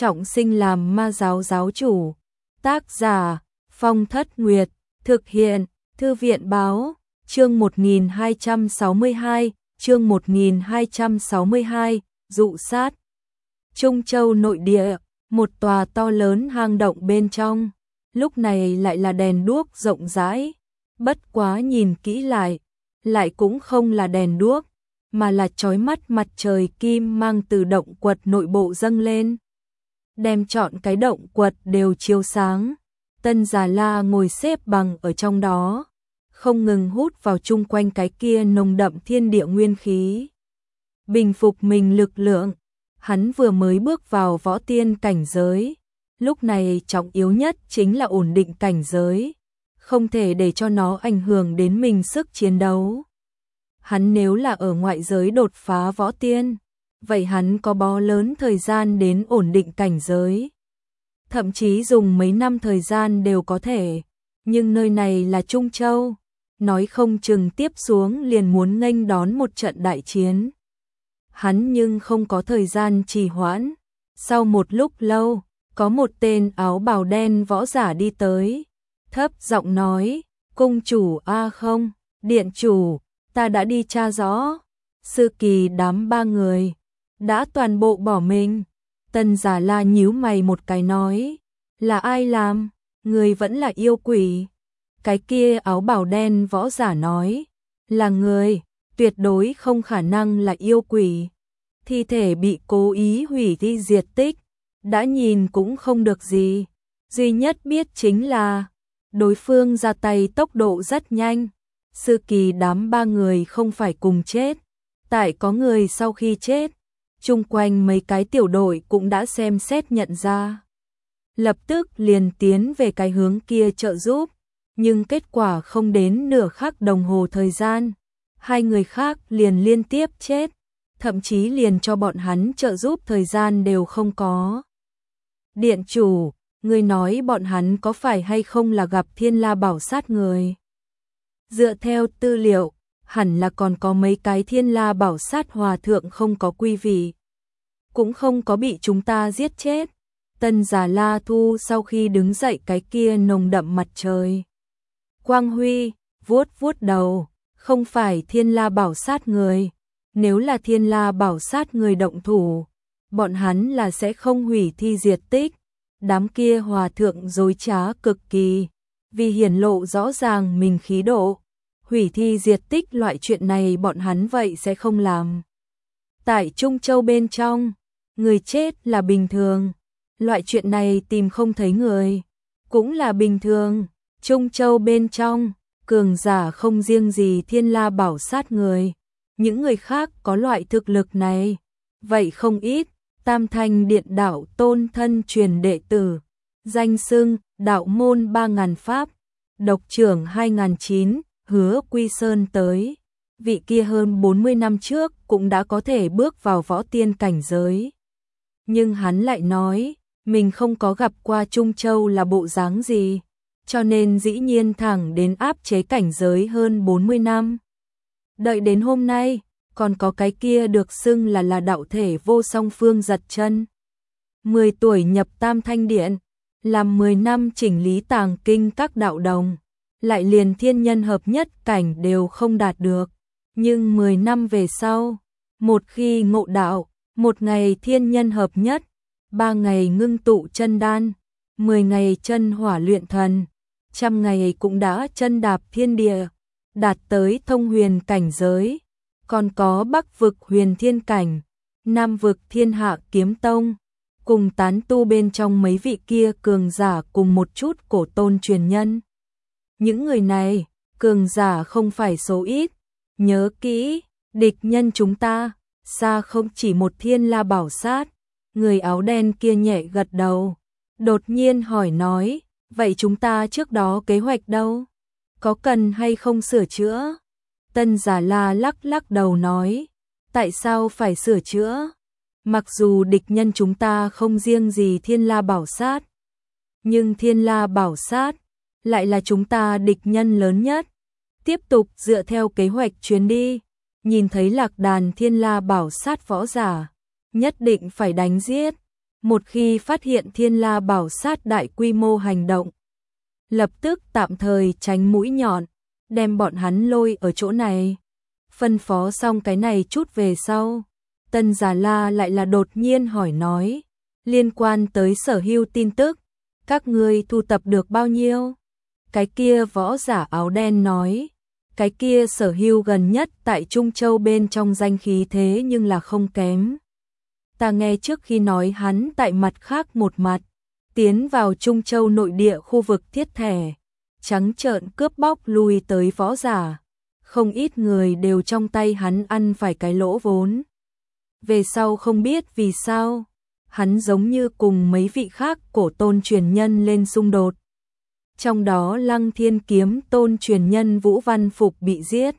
trọng sinh làm ma giáo giáo chủ. Tác giả Phong Thất Nguyệt. Thực hiện Thư viện Báo. Chương 1262. Chương 1262. Dụ sát. Trung Châu nội địa, một tòa to lớn hang động bên trong, lúc này lại là đèn đuốc rộng rãi, bất quá nhìn kỹ lại cũng không là đèn đuốc, mà là chói mắt mặt trời kim mang từ động quật nội bộ dâng lên, đem trọn cái động quật đều chiếu sáng. Tân Già La ngồi xếp bằng ở trong đó, không ngừng hút vào chung quanh cái kia nồng đậm thiên địa nguyên khí, bình phục mình lực lượng. Hắn vừa mới bước vào võ tiên cảnh giới, lúc này trọng yếu nhất chính là ổn định cảnh giới, không thể để cho nó ảnh hưởng đến mình sức chiến đấu. Hắn nếu là ở ngoại giới đột phá võ tiên, vậy hắn có bó lớn thời gian đến ổn định cảnh giới. Thậm chí dùng mấy năm thời gian đều có thể, nhưng nơi này là Trung Châu, nói không chừng tiếp xuống liền muốn nghênh đón một trận đại chiến. Hắn nhưng không có thời gian trì hoãn. Sau một lúc lâu, có một tên áo bào đen võ giả đi tới, thấp giọng nói, cung chủ không, điện chủ, ta đã đi tra rõ, Sư Kỳ đám ba người đã toàn bộ bỏ mình. Tân Già La nhíu mày một cái nói, là ai làm, người vẫn là yêu quỷ. Cái kia áo bào đen võ giả nói, là người, tuyệt đối không khả năng là yêu quỷ. Thi thể bị cố ý hủy thi diệt tích, đã nhìn cũng không được gì. Duy nhất biết chính là, đối phương ra tay tốc độ rất nhanh. Sư Kỳ đám ba người không phải cùng chết, tại có người sau khi chết, chung quanh mấy cái tiểu đội cũng đã xem xét nhận ra. Lập tức liền tiến về cái hướng kia trợ giúp, nhưng kết quả không đến nửa khắc đồng hồ thời gian, hai người khác liền liên tiếp chết, thậm chí liền cho bọn hắn trợ giúp thời gian đều không có. Điện chủ, người nói bọn hắn có phải hay không là gặp Thiên La Bảo sát người? Dựa theo tư liệu, hẳn là còn có mấy cái Thiên La Bảo sát hòa thượng không có quy vị, cũng không có bị chúng ta giết chết. Tân Già La thu sau khi đứng dậy cái kia nồng đậm mặt trời quang huy, vuốt vuốt đầu, không phải Thiên La Bảo sát người. Nếu là Thiên La Bảo sát người động thủ, bọn hắn là sẽ không hủy thi diệt tích. Đám kia hòa thượng dối trá cực kỳ, vì hiển lộ rõ ràng mình khí độ, hủy thi diệt tích loại chuyện này bọn hắn vậy sẽ không làm. Tại Trung Châu bên trong, người chết là bình thường, loại chuyện này tìm không thấy người cũng là bình thường. Trung Châu bên trong, cường giả không riêng gì Thiên La Bảo sát người, những người khác có loại thực lực này, vậy không ít. Tam Thanh Điện đạo tôn thân truyền đệ tử, danh xưng đạo môn 3000 pháp, độc trưởng 2009, Hứa Quy Sơn tới. Vị kia hơn 40 năm trước cũng đã có thể bước vào võ tiên cảnh giới. Nhưng hắn lại nói, mình không có gặp qua Trung Châu là bộ dáng gì, cho nên dĩ nhiên thẳng đến áp chế cảnh giới hơn 40 năm. Đợi đến hôm nay, còn có cái kia được xưng là đạo thể vô song Phương Giật Chân. 10 tuổi nhập Tam Thanh Điện, làm 10 năm chỉnh lý tàng kinh các đạo đồng, lại liền thiên nhân hợp nhất cảnh đều không đạt được. Nhưng 10 năm về sau, một khi ngộ đạo, một ngày thiên nhân hợp nhất, 3 ngày ngưng tụ chân đan, 10 ngày chân hỏa luyện thần, 100 ngày cũng đã chân đạp thiên địa, đạt tới thông huyền cảnh giới. Còn có Bắc vực huyền thiên cảnh, Nam vực thiên hạ kiếm tông, cùng tán tu bên trong mấy vị kia cường giả cùng một chút cổ tôn truyền nhân. Những người này, cường giả không phải số ít, nhớ kỹ, địch nhân chúng ta, xa không chỉ một Thiên La Bảo sát. Người áo đen kia nhẹ gật đầu, đột nhiên hỏi nói, vậy chúng ta trước đó kế hoạch đâu? Có cần hay không sửa chữa? Tân Già La lắc lắc đầu nói, tại sao phải sửa chữa? Mặc dù địch nhân chúng ta không riêng gì Thiên La Bảo sát, nhưng Thiên La Bảo sát lại là chúng ta địch nhân lớn nhất. Tiếp tục dựa theo kế hoạch chuyến đi, nhìn thấy lạc đàn Thiên La Bảo sát võ giả, nhất định phải đánh giết. Một khi phát hiện Thiên La Bảo Sát đại quy mô hành động, lập tức tạm thời tránh mũi nhọn, đem bọn hắn lôi ở chỗ này. Phân phó xong cái này chút về sau, Tân Già La lại là đột nhiên hỏi nói, liên quan tới Sở Hưu tin tức, các ngươi thu tập được bao nhiêu? Cái kia võ giả áo đen nói, cái kia Sở Hưu gần nhất tại Trung Châu bên trong danh khí thế nhưng là không kém. Ta nghe trước khi nói hắn tại mặt khác một mặt, tiến vào Trung Châu nội địa khu vực thiết thẻ, trắng trợn cướp bóc lui tới võ giả, không ít người đều trong tay hắn ăn phải cái lỗ vốn. Về sau không biết vì sao, hắn giống như cùng mấy vị khác cổ tôn truyền nhân lên xung đột. Trong đó Lăng Thiên Kiếm tôn truyền nhân Vũ Văn Phục bị giết.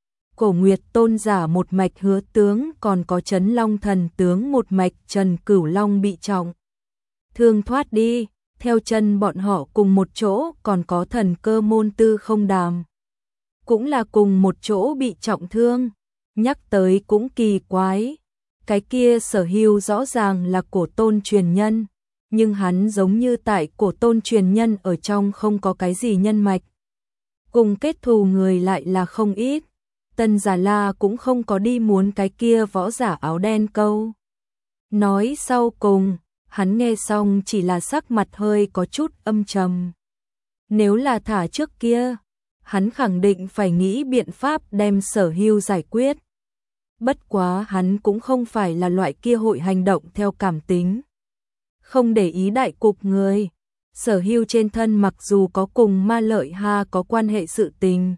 Cổ Nguyệt tôn giả một mạch Hứa tướng, còn có Trấn Long thần tướng một mạch Trần Cửu Long bị trọng thương thoát đi. Theo chân bọn họ cùng một chỗ còn có Thần Cơ môn Tư Không Đàm, cũng là cùng một chỗ bị trọng thương. Nhắc tới cũng kỳ quái, cái kia Sở Hưu rõ ràng là cổ tôn truyền nhân, nhưng hắn giống như tại cổ tôn truyền nhân ở trong không có cái gì nhân mạch. Cùng kết thù người lại là không ít. Tân Già La cũng không có đi muốn cái kia võ giả áo đen câu nói sau cùng, hắn nghe xong chỉ là sắc mặt hơi có chút âm trầm. Nếu là thả trước kia, hắn khẳng định phải nghĩ biện pháp đem Sở Hưu giải quyết. Bất quá hắn cũng không phải là loại kia hội hành động theo cảm tính, không để ý đại cục người. Sở Hưu trên thân mặc dù có cùng Ma Lợi Ha có quan hệ sự tình,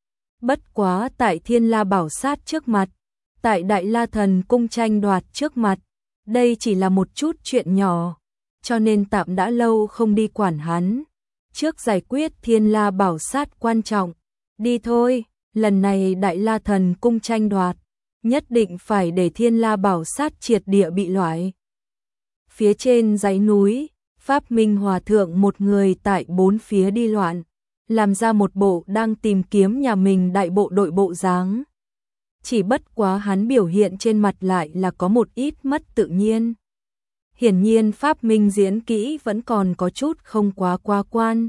bất quá tại Thiên La Bảo Sát trước mặt, tại Đại La Thần Cung tranh đoạt trước mặt, đây chỉ là một chút chuyện nhỏ, cho nên tạm đã lâu không đi quản hắn. Trước giải quyết Thiên La Bảo Sát quan trọng, đi thôi, lần này Đại La Thần Cung tranh đoạt, nhất định phải để Thiên La Bảo Sát triệt địa bị loại. Phía trên dãy núi, Pháp Minh Hòa Thượng một người tại bốn phía đi loạn, làm ra một bộ đang tìm kiếm nhà mình đại bộ đội bộ dáng. Chỉ bất quá hắn biểu hiện trên mặt lại là có một ít mất tự nhiên. Hiển nhiên Pháp Minh diễn kỹ vẫn còn có chút không quá qua quan.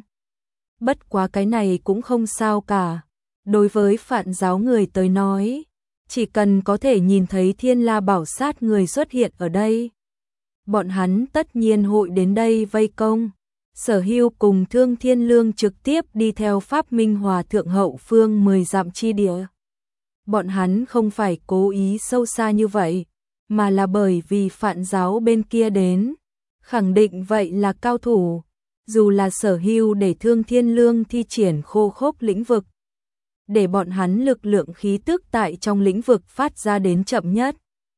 Bất quá cái này cũng không sao cả. Đối với Phạn giáo người tới nói, chỉ cần có thể nhìn thấy Thiên La Bảo Sát người xuất hiện ở đây, bọn hắn tất nhiên hội đến đây vây công. Sở Hưu cùng Thương Thiên Lương trực tiếp đi theo Pháp Minh Hòa Thượng hậu phương 10 dặm chi địa. Bọn hắn không phải cố ý sâu xa như vậy, mà là bởi vì Phạn giáo bên kia đến, khẳng định vậy là cao thủ. Dù là Sở Hưu để Thương Thiên Lương thi triển khô khốc lĩnh vực, để bọn hắn lực lượng khí tức tại trong lĩnh vực phát ra đến chậm nhất,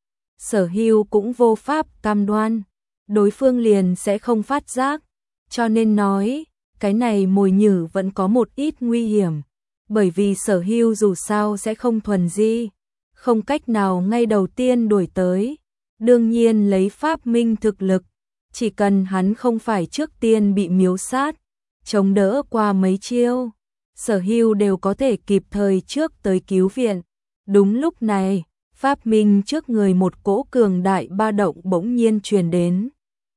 Sở Hưu cũng vô pháp cam đoan đối phương liền sẽ không phát giác. Cho nên nói, cái này mồi nhử vẫn có một ít nguy hiểm, bởi vì Sở Hưu dù sao sẽ không thuần di, không cách nào ngay đầu tiên đuổi tới. Đương nhiên lấy Pháp Minh thực lực, chỉ cần hắn không phải trước tiên bị miếu sát, chống đỡ qua mấy chiêu, Sở Hưu đều có thể kịp thời trước tới cứu viện. Đúng lúc này, Pháp Minh trước người một cỗ cường đại ba động bỗng nhiên truyền đến.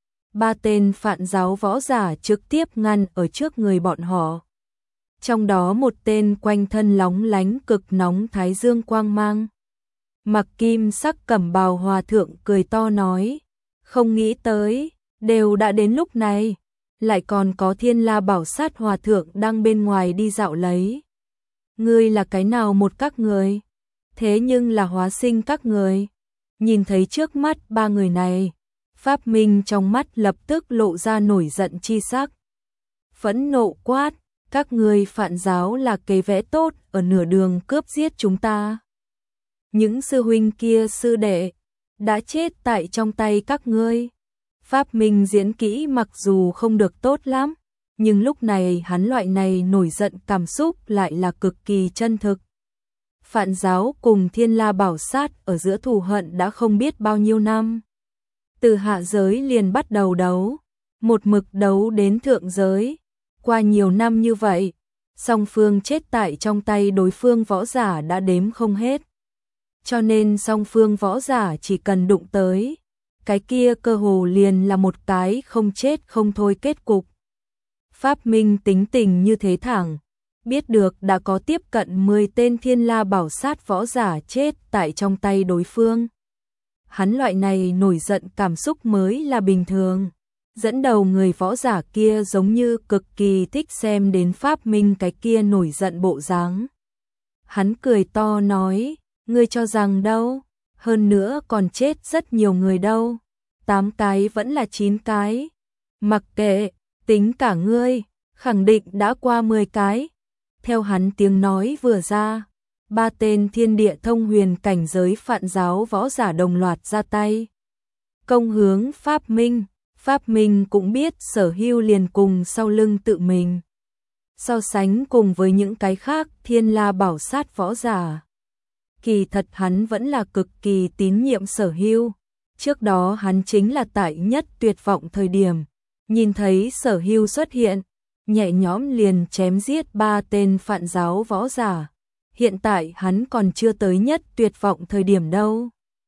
Ba tên Phạn giáo võ giả trực tiếp ngăn ở trước người bọn họ. Trong đó một tên quanh thân lóng lánh cực nóng thái dương quang mang. Mặc kim sắc cẩm bào hòa thượng cười to nói, không nghĩ tới, đều đã đến lúc này, lại còn có Thiên La Bảo Sát hòa thượng đang bên ngoài đi dạo lấy. Ngươi là cái nào một các người? Thế nhưng là hóa sinh các người. Nhìn thấy trước mắt ba người này, Pháp Minh trong mắt lập tức lộ ra nổi giận chi sắc. Phẫn nộ quát, các ngươi Phạn giáo là kế vẽ tốt ở nửa đường cướp giết chúng ta. Những sư huynh kia sư đệ đã chết tại trong tay các ngươi. Pháp Minh diễn kỹ mặc dù không được tốt lắm, nhưng lúc này hắn loại này nổi giận cảm xúc lại là cực kỳ chân thực. Phạn giáo cùng Thiên La Bảo Sát ở giữa thù hận đã không biết bao nhiêu năm. Từ hạ giới liền bắt đầu đấu, một mực đấu đến thượng giới. Qua nhiều năm như vậy, song phương chết tại trong tay đối phương võ giả đã đếm không hết. Cho nên song phương võ giả chỉ cần đụng tới, cái kia cơ hồ liền là một cái không chết không thôi kết cục. Pháp Minh tính tình như thế thẳng, biết được đã có tiếp cận 10 tên Thiên La Bảo Sát võ giả chết tại trong tay đối phương. Hắn loại này nổi giận cảm xúc mới là bình thường. Dẫn đầu người võ giả kia giống như cực kỳ thích xem đến Pháp Minh cái kia nổi giận bộ dáng. Hắn cười to nói, ngươi cho rằng đâu, hơn nữa còn chết rất nhiều người đâu, 8 cái vẫn là 9 cái. Mặc kệ, tính cả ngươi, khẳng định đã qua 10 cái. Theo hắn tiếng nói vừa ra, 3 tên thiên địa thông huyền cảnh giới Phạn giáo võ giả đồng loạt ra tay. Công hướng Pháp Minh. Pháp Minh cũng biết Sở Hưu liền cùng sau lưng tự mình. So sánh cùng với những cái khác Thiên La Bảo Sát võ giả. Kỳ thật hắn vẫn là cực kỳ tín nhiệm Sở Hưu. Trước đó hắn chính là tại nhất tuyệt vọng thời điểm. Nhìn thấy Sở Hưu xuất hiện, nhẹ nhõm liền chém giết 3 tên Phạn giáo võ giả. Hiện tại hắn còn chưa tới nhất tuyệt vọng thời điểm đâu.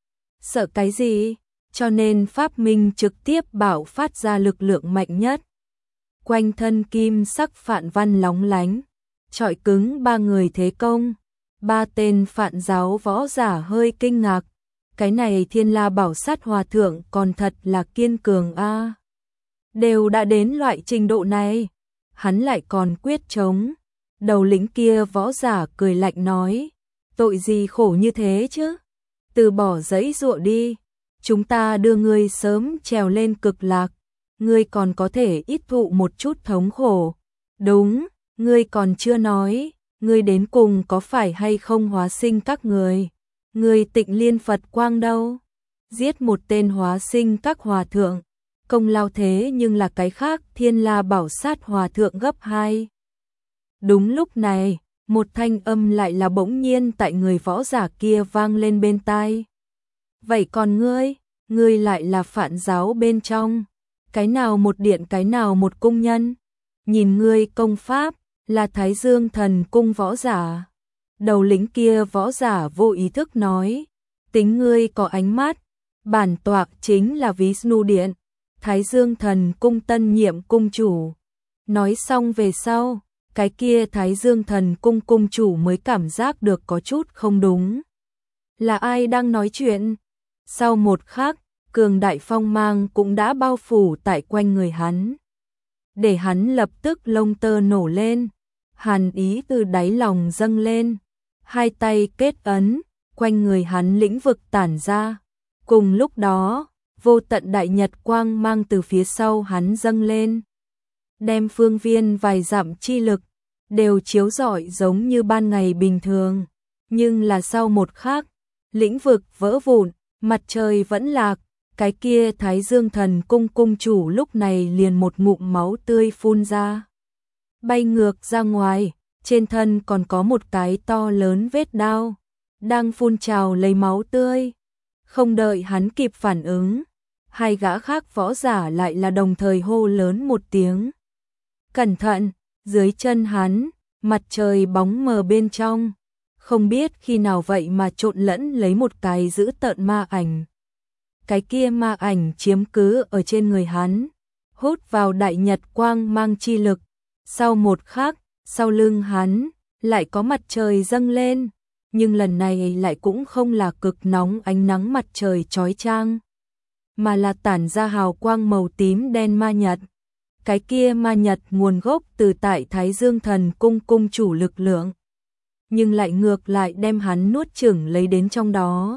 Sợ cái gì? Cho nên Pháp Minh trực tiếp bạo phát ra lực lượng mạnh nhất. Quanh thân kim sắc phạn văn lóng lánh, chọi cứng 3 người thế công. 3 tên Phạn giáo võ giả hơi kinh ngạc. Cái này Thiên La Bảo Sát hòa thượng còn thật là kiên cường a. Đều đã đến loại trình độ này, hắn lại còn quyết chống. Đầu lĩnh kia võ giả cười lạnh nói, tội gì khổ như thế chứ? Từ bỏ giấy dụa đi. Chúng ta đưa ngươi sớm trèo lên cực lạc, ngươi còn có thể ít thụ một chút thống khổ. Đúng, ngươi còn chưa nói, ngươi đến cùng có phải hay không hóa sinh các người? Ngươi Tịnh Liên Phật Quang đâu? Giết một tên hóa sinh các hòa thượng, công lao thế nhưng là cái khác Thiên La Bảo Sát hòa thượng gấp 2. Đúng lúc này, một thanh âm lại là bỗng nhiên tại người võ giả kia vang lên bên tai. Vậy còn ngươi lại là Phạn giáo bên trong, cái nào một điện cái nào một cung nhân, nhìn ngươi công pháp, là Thái Dương Thần Cung võ giả. Đầu lĩnh kia võ giả vô ý thức nói, tính ngươi có ánh mắt, bản tọa chính là Vishnu Điện, Thái Dương Thần Cung tân nhiệm cung chủ. Nói xong về sau, cái kia Thái Dương Thần Cung cung chủ mới cảm giác được có chút không đúng. Là ai đang nói chuyện? Sau một khắc, cường đại phong mang cũng đã bao phủ tại quanh người hắn. Để hắn lập tức lông tơ nổ lên, hàn ý từ đáy lòng dâng lên. Hai tay kết ấn, quanh người hắn lĩnh vực tản ra. Cùng lúc đó, vô tận đại nhật quang mang từ phía sau hắn dâng lên. Đem phương viên vài dặm chi lực, đều chiếu rọi giống như ban ngày bình thường. Nhưng là sau một khắc, lĩnh vực vỡ vụn, mặt trời vẫn lạc, cái kia Thái Dương Thần Cung cung chủ lúc này liền một ngụm máu tươi phun ra. Bay ngược ra ngoài, trên thân còn có một cái to lớn vết đao, đang phun trào lấy máu tươi. Không đợi hắn kịp phản ứng, hai gã khác võ giả lại là đồng thời hô lớn một tiếng. Cẩn thận, dưới chân hắn, mặt trời bóng mờ bên trong. Không biết khi nào vậy mà trộn lẫn lấy một cái dữ tợn ma ảnh. Cái kia ma ảnh chiếm cứ ở trên người hắn, hút vào đại nhật quang mang chi lực. Sau một khắc, sau lưng hắn, lại có mặt trời dâng lên. Nhưng lần này lại cũng không là cực nóng ánh nắng mặt trời chói chang, mà là tản ra hào quang màu tím đen ma nhật. Cái kia ma nhật nguồn gốc từ tại Thái Dương Thần Cung cung chủ lực lượng, nhưng lại ngược lại đem hắn nuốt chửng lấy đến trong đó.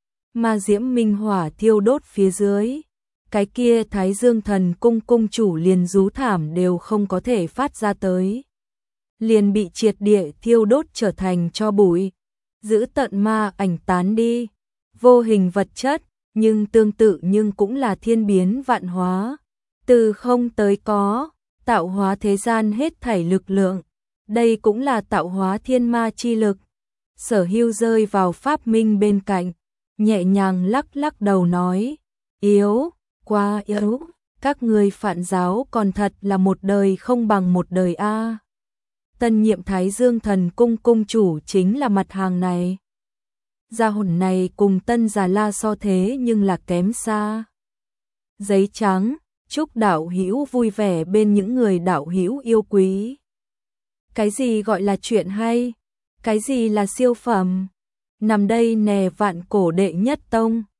Ma diễm minh hỏa thiêu đốt phía dưới, cái kia Thái Dương Thần Cung cung chủ liền rú thảm đều không có thể phát ra tới, liền bị triệt địa thiêu đốt trở thành tro bụi. Giữ tận ma ảnh tán đi, vô hình vật chất, nhưng tương tự nhưng cũng là thiên biến vạn hóa, từ không tới có, tạo hóa thế gian hết thảy lực lượng. Đây cũng là tạo hóa thiên ma chi lực. Sở Hưu rơi vào Pháp Minh bên cạnh, nhẹ nhàng lắc lắc đầu nói, yếu, quá yếu, các người Phạn giáo còn thật là một đời không bằng một đời a. Tân nhiệm Thái Dương Thần Cung cung chủ chính là mặt hàng này. Gia hồn này cùng Tân Già La so thế nhưng là kém xa. giấy trắng, chúc đạo hữu vui vẻ bên những người đạo hữu yêu quý. Cái gì gọi là chuyện hay? Cái gì là siêu phẩm? Nằm đây nè vạn cổ đệ nhất tông.